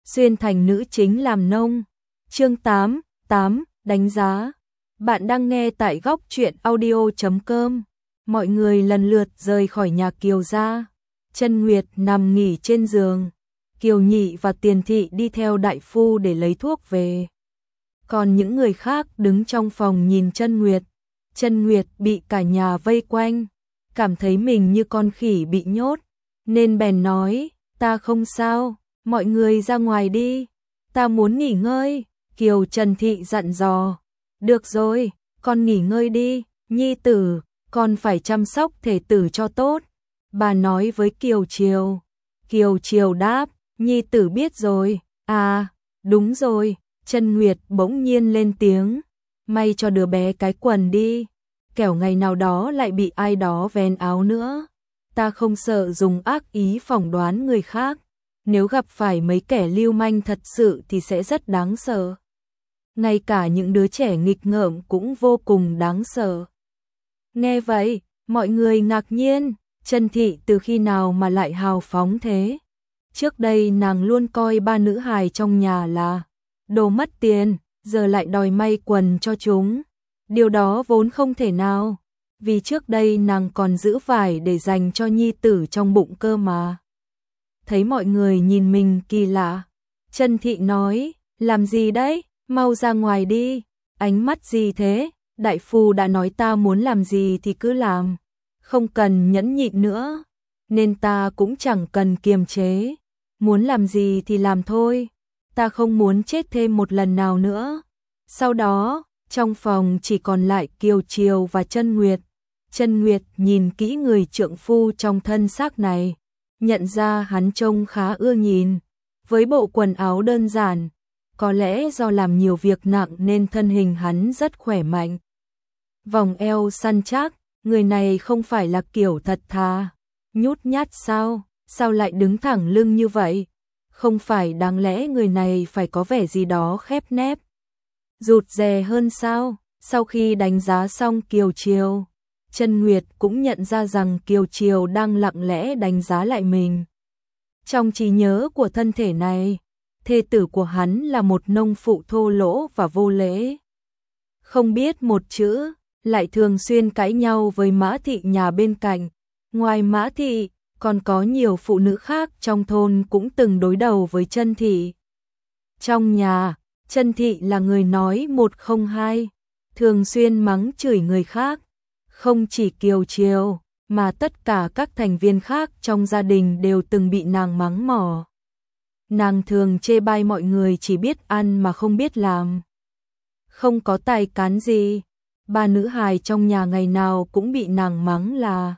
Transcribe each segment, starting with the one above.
xuyên thành nữ chính làm nông. Chương 8, đánh giá. Bạn đang nghe tại góc truyện audio.com. Mọi người lần lượt rời khỏi nhà Kiều ra. Chân Nguyệt nằm nghỉ trên giường. Kiều Nhị và Tiền Thị đi theo đại phu để lấy thuốc về. Còn những người khác đứng trong phòng nhìn Chân Nguyệt. Chân Nguyệt bị cả nhà vây quanh, cảm thấy mình như con khỉ bị nhốt, nên bèn nói, ta không sao, mọi người ra ngoài đi, ta muốn nghỉ ngơi. Kiều Trần Thị dặn dò, được rồi, con nghỉ ngơi đi, nhi tử, con phải chăm sóc thể tử cho tốt. Bà nói với Kiều Triều. Kiều Triều đáp, nhi tử biết rồi. À, đúng rồi. Chân Nguyệt bỗng nhiên lên tiếng, may cho đứa bé cái quần đi, kẻo ngày nào đó lại bị ai đó vén áo nữa. Ta không sợ dùng ác ý phỏng đoán người khác, nếu gặp phải mấy kẻ lưu manh thật sự thì sẽ rất đáng sợ. Ngay cả những đứa trẻ nghịch ngợm cũng vô cùng đáng sợ. Nghe vậy, mọi người ngạc nhiên, Chân Thị từ khi nào mà lại hào phóng thế? Trước đây nàng luôn coi ba nữ hài trong nhà là đồ mất tiền, giờ lại đòi may quần cho chúng. Điều đó vốn không thể nào, vì trước đây nàng còn giữ vải để dành cho nhi tử trong bụng cơ mà. Thấy mọi người nhìn mình kỳ lạ, Chân Thị nói, làm gì đấy, mau ra ngoài đi, ánh mắt gì thế, đại phu đã nói ta muốn làm gì thì cứ làm, không cần nhẫn nhịn nữa, nên ta cũng chẳng cần kiềm chế, muốn làm gì thì làm thôi, ta không muốn chết thêm một lần nào nữa. Sau đó, trong phòng chỉ còn lại Kiều Triều và Chân Nguyệt. Chân Nguyệt nhìn kỹ người trượng phu trong thân xác này, nhận ra hắn trông khá ưa nhìn, với bộ quần áo đơn giản, có lẽ do làm nhiều việc nặng nên thân hình hắn rất khỏe mạnh. Vòng eo săn chắc, người này không phải là kiểu thật thà, nhút nhát sao, sao lại đứng thẳng lưng như vậy? Không phải đáng lẽ người này phải có vẻ gì đó khép nép, rụt rè hơn sao? Sau khi đánh giá xong Kiều Triều, Chân Nguyệt cũng nhận ra rằng Kiều Triều đang lặng lẽ đánh giá lại mình. Trong trí nhớ của thân thể này, thê tử của hắn là một nông phụ thô lỗ và vô lễ. Không biết một chữ, lại thường xuyên cãi nhau với Mã Thị nhà bên cạnh. Ngoài Mã Thị, còn có nhiều phụ nữ khác trong thôn cũng từng đối đầu với Chân Thị. Trong nhà, Chân Thị là người nói một không hai, thường xuyên mắng chửi người khác. Không chỉ Kiều Triều, mà tất cả các thành viên khác trong gia đình đều từng bị nàng mắng mỏ. Nàng thường chê bai mọi người chỉ biết ăn mà không biết làm, không có tài cán gì. Ba nữ hài trong nhà ngày nào cũng bị nàng mắng là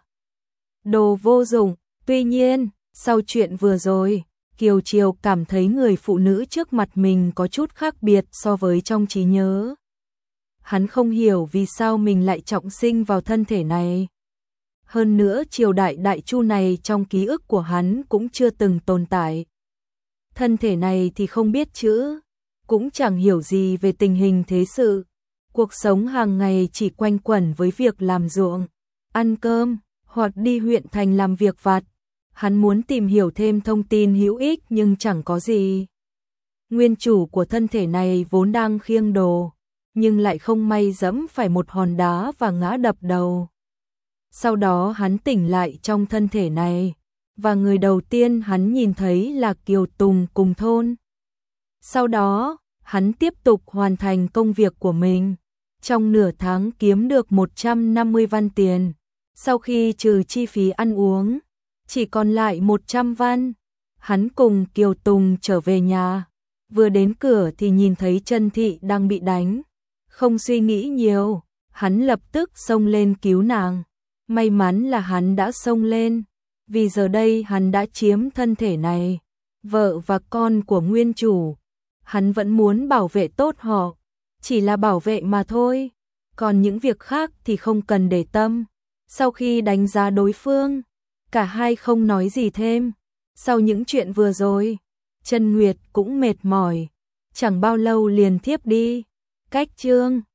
đồ vô dụng. Tuy nhiên, sau chuyện vừa rồi, Kiều Triều cảm thấy người phụ nữ trước mặt mình có chút khác biệt so với trong trí nhớ. Hắn không hiểu vì sao mình lại trọng sinh vào thân thể này. Hơn nữa triều đại Đại Chu này trong ký ức của hắn cũng chưa từng tồn tại. Thân thể này thì không biết chữ, cũng chẳng hiểu gì về tình hình thế sự. Cuộc sống hàng ngày chỉ quanh quẩn với việc làm ruộng, ăn cơm, hoặc đi huyện thành làm việc vặt. Hắn muốn tìm hiểu thêm thông tin hữu ích nhưng chẳng có gì. Nguyên chủ của thân thể này vốn đang khiêng đồ, nhưng lại không may dẫm phải một hòn đá và ngã đập đầu. Sau đó hắn tỉnh lại trong thân thể này, và người đầu tiên hắn nhìn thấy là Kiều Tùng cùng thôn. Sau đó, hắn tiếp tục hoàn thành công việc của mình. Trong nửa tháng kiếm được 150 văn tiền. Sau khi trừ chi phí ăn uống, chỉ còn lại 100 văn. Hắn cùng Kiều Tùng trở về nhà. Vừa đến cửa thì nhìn thấy Chân Thị đang bị đánh. Không suy nghĩ nhiều, hắn lập tức xông lên cứu nàng. May mắn là hắn đã xông lên, vì giờ đây hắn đã chiếm thân thể này, vợ và con của nguyên chủ. Hắn vẫn muốn bảo vệ tốt họ, chỉ là bảo vệ mà thôi, còn những việc khác thì không cần để tâm. Sau khi đánh giá đối phương, cả hai không nói gì thêm. Sau những chuyện vừa rồi, Chân Nguyệt cũng mệt mỏi, chẳng bao lâu liền thiếp đi. Cách chương